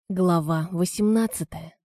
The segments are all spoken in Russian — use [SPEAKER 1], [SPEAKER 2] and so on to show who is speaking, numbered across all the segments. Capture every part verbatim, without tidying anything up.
[SPEAKER 1] Глава восемнадцатая.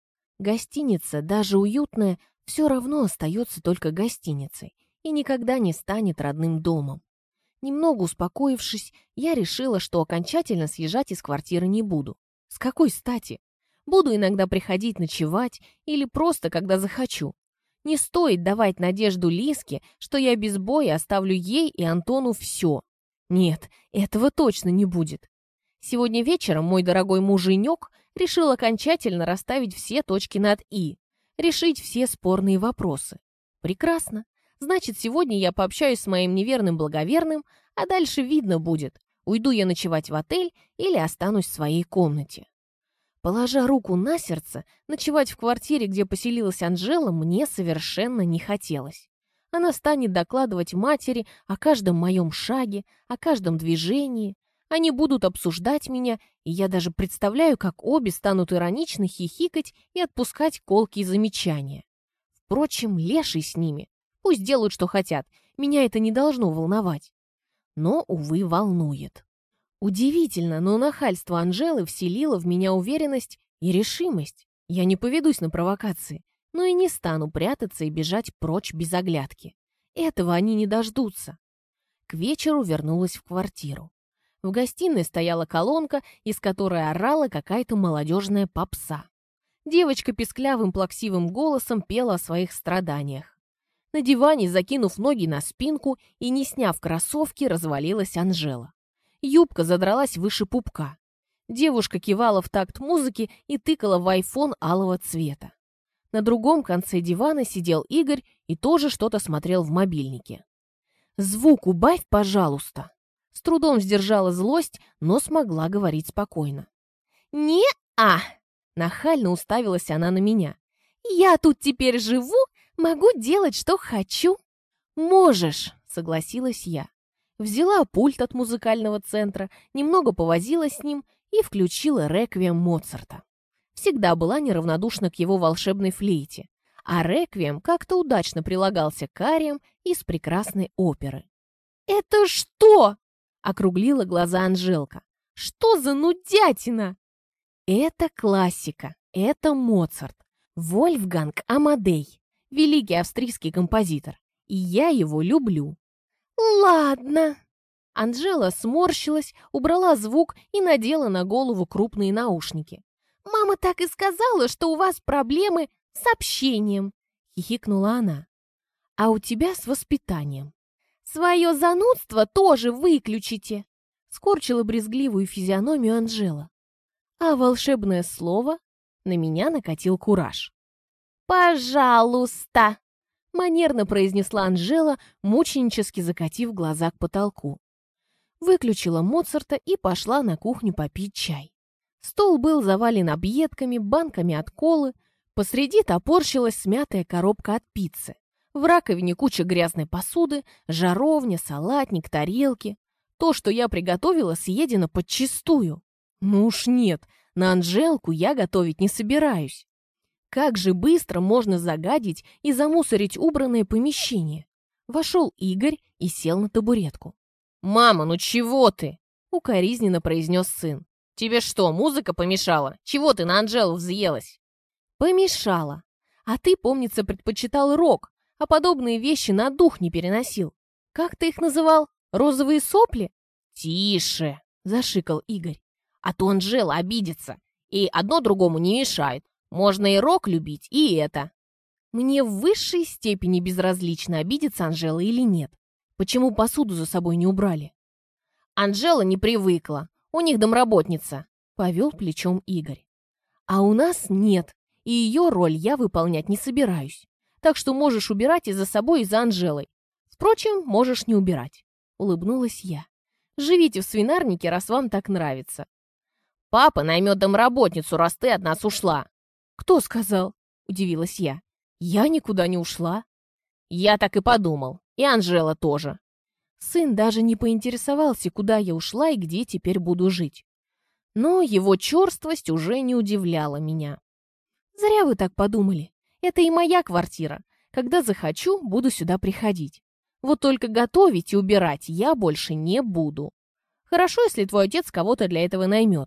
[SPEAKER 1] Гостиница, даже уютная, все равно остается только гостиницей и никогда не станет родным домом. Немного успокоившись, я решила, что окончательно съезжать из квартиры не буду. С какой стати? Буду иногда приходить ночевать или просто, когда захочу. Не стоит давать надежду Лиске, что я без боя оставлю ей и Антону все. Нет, этого точно не будет. Сегодня вечером мой дорогой муженек решил окончательно расставить все точки над «и», решить все спорные вопросы. Прекрасно. Значит, сегодня я пообщаюсь с моим неверным благоверным, а дальше видно будет, уйду я ночевать в отель или останусь в своей комнате. Положа руку на сердце, ночевать в квартире, где поселилась Анжела, мне совершенно не хотелось. Она станет докладывать матери о каждом моем шаге, о каждом движении. Они будут обсуждать меня, и я даже представляю, как обе станут иронично хихикать и отпускать колкие замечания. Впрочем, леший с ними. Пусть делают, что хотят. Меня это не должно волновать. Но, увы, волнует. Удивительно, но нахальство Анжелы вселило в меня уверенность и решимость. Я не поведусь на провокации, но и не стану прятаться и бежать прочь без оглядки. Этого они не дождутся. К вечеру вернулась в квартиру. В гостиной стояла колонка, из которой орала какая-то молодежная попса. Девочка писклявым плаксивым голосом пела о своих страданиях. На диване, закинув ноги на спинку и не сняв кроссовки, развалилась Анжела. Юбка задралась выше пупка. Девушка кивала в такт музыки и тыкала в айфон алого цвета. На другом конце дивана сидел Игорь и тоже что-то смотрел в мобильнике. «Звук убавь, пожалуйста!» С трудом сдержала злость, но смогла говорить спокойно. «Не-а!» — нахально уставилась она на меня. «Я тут теперь живу, могу делать, что хочу». «Можешь!» — согласилась я. Взяла пульт от музыкального центра, немного повозилась с ним и включила реквием Моцарта. Всегда была неравнодушна к его волшебной флейте, а реквием как-то удачно прилагался к ариям из прекрасной оперы. «Это что?» — округлила глаза Анжелка. «Что за нудятина?» «Это классика, это Моцарт, Вольфганг Амадей, великий австрийский композитор, и я его люблю». «Ладно». Анжела сморщилась, убрала звук и надела на голову крупные наушники. «Мама так и сказала, что у вас проблемы с общением», — хихикнула она. «А у тебя с воспитанием». «Свое занудство тоже выключите!» — скорчила брезгливую физиономию Анжела. А волшебное слово на меня накатил кураж. «Пожалуйста!» — манерно произнесла Анжела, мученически закатив глаза к потолку. Выключила Моцарта и пошла на кухню попить чай. Стол был завален объедками, банками от колы, посреди топорщилась смятая коробка от пиццы. В раковине куча грязной посуды, жаровня, салатник, тарелки. То, что я приготовила, съедено подчистую. Ну уж нет, на Анжелку я готовить не собираюсь. Как же быстро можно загадить и замусорить убранное помещение? Вошел Игорь и сел на табуретку. «Мама, ну чего ты?» — укоризненно произнес сын. «Тебе что, музыка помешала? Чего ты на Анжелу взъелась?» «Помешала. А ты, помнится, предпочитал рок, а подобные вещи на дух не переносил. Как ты их называл? Розовые сопли?» «Тише!» — зашикал Игорь. «А то Анжела обидится. И одно другому не мешает. Можно и рок любить, и это». Мне в высшей степени безразлично, обидится Анжела или нет. Почему посуду за собой не убрали? «Анжела не привыкла. У них домработница», — повел плечом Игорь. «А у нас нет, и ее роль я выполнять не собираюсь. Так что можешь убирать и за собой, и за Анжелой. Впрочем, можешь не убирать», — улыбнулась я. «Живите в свинарнике, раз вам так нравится». «Папа наймет домработницу, раз ты от нас ушла». «Кто сказал?» — удивилась я. «Я никуда не ушла». «Я так и подумал. И Анжела тоже». Сын даже не поинтересовался, куда я ушла и где теперь буду жить. Но его черствость уже не удивляла меня. «Зря вы так подумали. Это и моя квартира. Когда захочу, буду сюда приходить. Вот только готовить и убирать я больше не буду. Хорошо, если твой отец кого-то для этого наймет.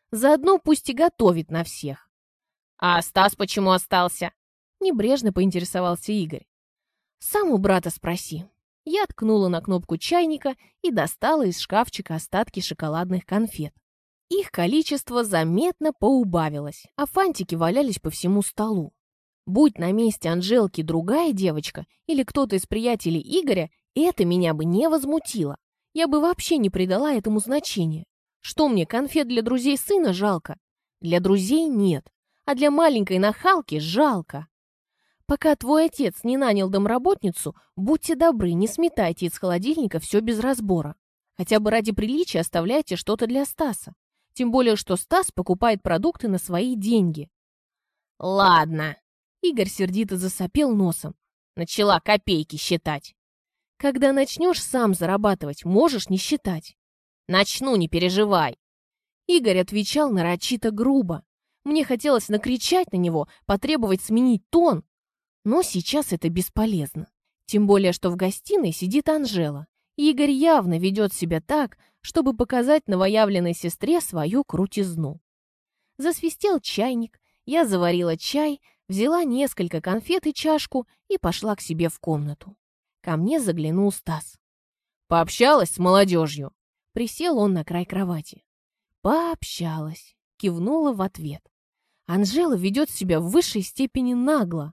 [SPEAKER 1] Заодно пусть и готовит на всех. «А Стас почему остался?» Небрежно поинтересовался Игорь. «Сам у брата спроси». Я ткнула на кнопку чайника и достала из шкафчика остатки шоколадных конфет. Их количество заметно поубавилось, а фантики валялись по всему столу. Будь на месте Анжелки другая девочка или кто-то из приятелей Игоря, это меня бы не возмутило. Я бы вообще не придала этому значения. Что мне, конфет для друзей сына жалко? Для друзей нет, а для маленькой нахалки жалко. Пока твой отец не нанял домработницу, будьте добры, не сметайте из холодильника все без разбора. Хотя бы ради приличия оставляйте что-то для Стаса. Тем более, что Стас покупает продукты на свои деньги. «Ладно», — Игорь сердито засопел носом. «Начала копейки считать». «Когда начнешь сам зарабатывать, можешь не считать». «Начну, не переживай». Игорь отвечал нарочито грубо. Мне хотелось накричать на него, потребовать сменить тон. Но сейчас это бесполезно. Тем более, что в гостиной сидит Анжела. И Игорь явно ведет себя так, чтобы показать новоявленной сестре свою крутизну. Засвистел чайник, я заварила чай, взяла несколько конфет и чашку и пошла к себе в комнату. Ко мне заглянул Стас. «Пообщалась с молодежью?» Присел он на край кровати. «Пообщалась», кивнула в ответ. Анжела ведет себя в высшей степени нагло.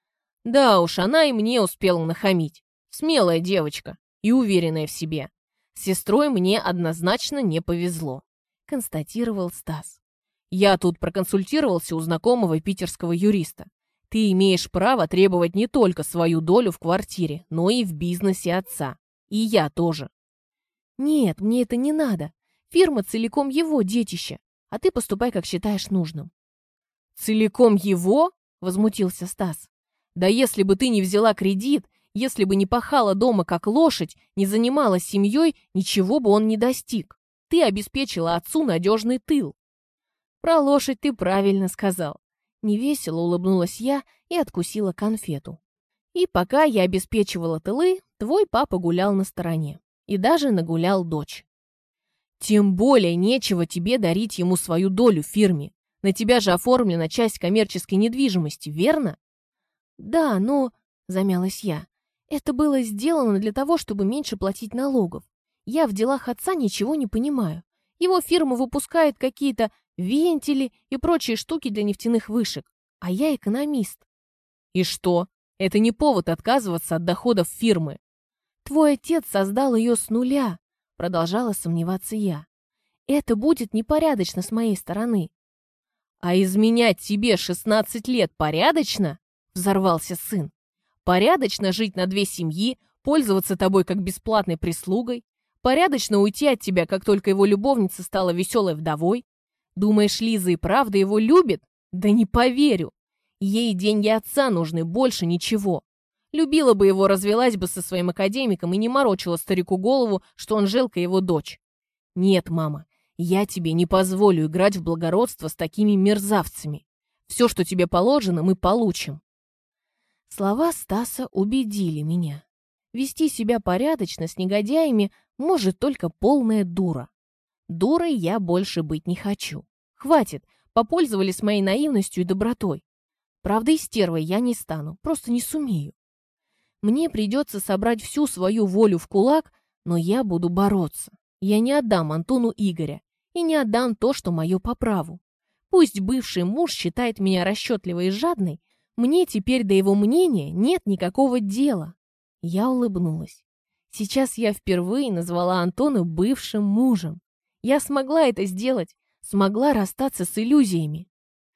[SPEAKER 1] Да уж, она и мне успела нахамить. Смелая девочка и уверенная в себе. С сестрой мне однозначно не повезло, констатировал Стас. Я тут проконсультировался у знакомого питерского юриста. Ты имеешь право требовать не только свою долю в квартире, но и в бизнесе отца. И я тоже. Нет, мне это не надо. Фирма целиком его детище, а ты поступай, как считаешь нужным. Целиком его? Возмутился Стас. Да если бы ты не взяла кредит, если бы не пахала дома как лошадь, не занималась семьей, ничего бы он не достиг. Ты обеспечила отцу надежный тыл. Про лошадь ты правильно сказал. Невесело улыбнулась я и откусила конфету. И пока я обеспечивала тылы, твой папа гулял на стороне. И даже нагулял дочь. Тем более нечего тебе дарить ему свою долю в фирме. На тебя же оформлена часть коммерческой недвижимости, верно? Да, но, замялась я, это было сделано для того, чтобы меньше платить налогов. Я в делах отца ничего не понимаю. Его фирма выпускает какие-то вентили и прочие штуки для нефтяных вышек, а я экономист. И что? Это не повод отказываться от доходов фирмы. Твой отец создал ее с нуля, продолжала сомневаться я. Это будет непорядочно с моей стороны. А изменять тебе шестнадцать лет порядочно? Взорвался сын. Порядочно жить на две семьи, пользоваться тобой как бесплатной прислугой? Порядочно уйти от тебя, как только его любовница стала веселой вдовой? Думаешь, Лиза и правда его любит? Да не поверю. Ей деньги отца нужны, больше ничего. Любила бы его, развелась бы со своим академиком и не морочила старику голову, что Анжелка его дочь. Нет, мама, я тебе не позволю играть в благородство с такими мерзавцами. Все, что тебе положено, мы получим. Слова Стаса убедили меня. Вести себя порядочно с негодяями может только полная дура. Дурой я больше быть не хочу. Хватит, попользовались моей наивностью и добротой. Правда, и стервой я не стану, просто не сумею. Мне придется собрать всю свою волю в кулак, но я буду бороться. Я не отдам Антону Игоря и не отдам то, что мое по праву. Пусть бывший муж считает меня расчетливой и жадной, мне теперь до его мнения нет никакого дела. Я улыбнулась. Сейчас я впервые назвала Антона бывшим мужем. Я смогла это сделать, смогла расстаться с иллюзиями.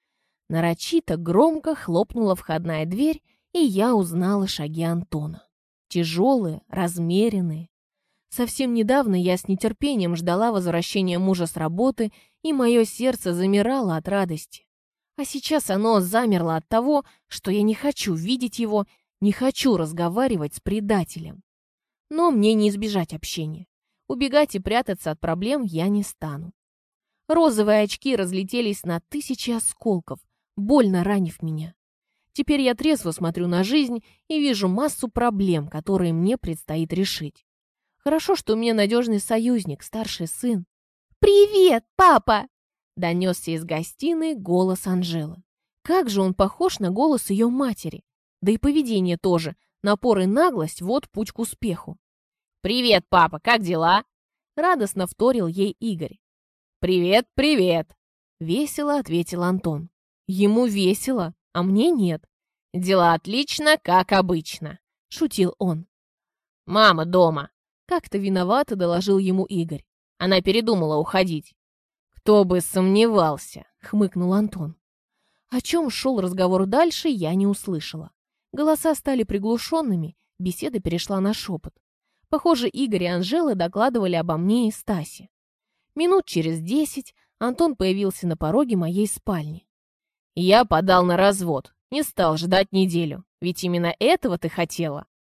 [SPEAKER 1] Нарочито громко хлопнула входная дверь, и я узнала шаги Антона. Тяжелые, размеренные. Совсем недавно я с нетерпением ждала возвращения мужа с работы, и мое сердце замирало от радости. А сейчас оно замерло от того, что я не хочу видеть его, не хочу разговаривать с предателем. Но мне не избежать общения. Убегать и прятаться от проблем я не стану. Розовые очки разлетелись на тысячи осколков, больно ранив меня. Теперь я трезво смотрю на жизнь и вижу массу проблем, которые мне предстоит решить. Хорошо, что у меня надежный союзник, старший сын. «Привет, папа!» Донесся из гостиной голос Анжелы. Как же он похож на голос ее матери. Да и поведение тоже. Напор и наглость — вот путь к успеху. «Привет, папа, как дела?» Радостно вторил ей Игорь. «Привет, привет!» Весело ответил Антон. Ему весело, а мне нет. «Дела отлично, как обычно», — шутил он. «Мама дома», — как-то виновато доложил ему Игорь. Она передумала уходить. «Кто бы сомневался», — хмыкнул Антон. О чем шел разговор дальше, я не услышала. Голоса стали приглушенными, беседа перешла на шепот. Похоже, Игорь и Анжела докладывали обо мне и Стасе. Минут через десять Антон появился на пороге моей спальни. «Я подал на развод, не стал ждать неделю, ведь именно этого ты хотела»,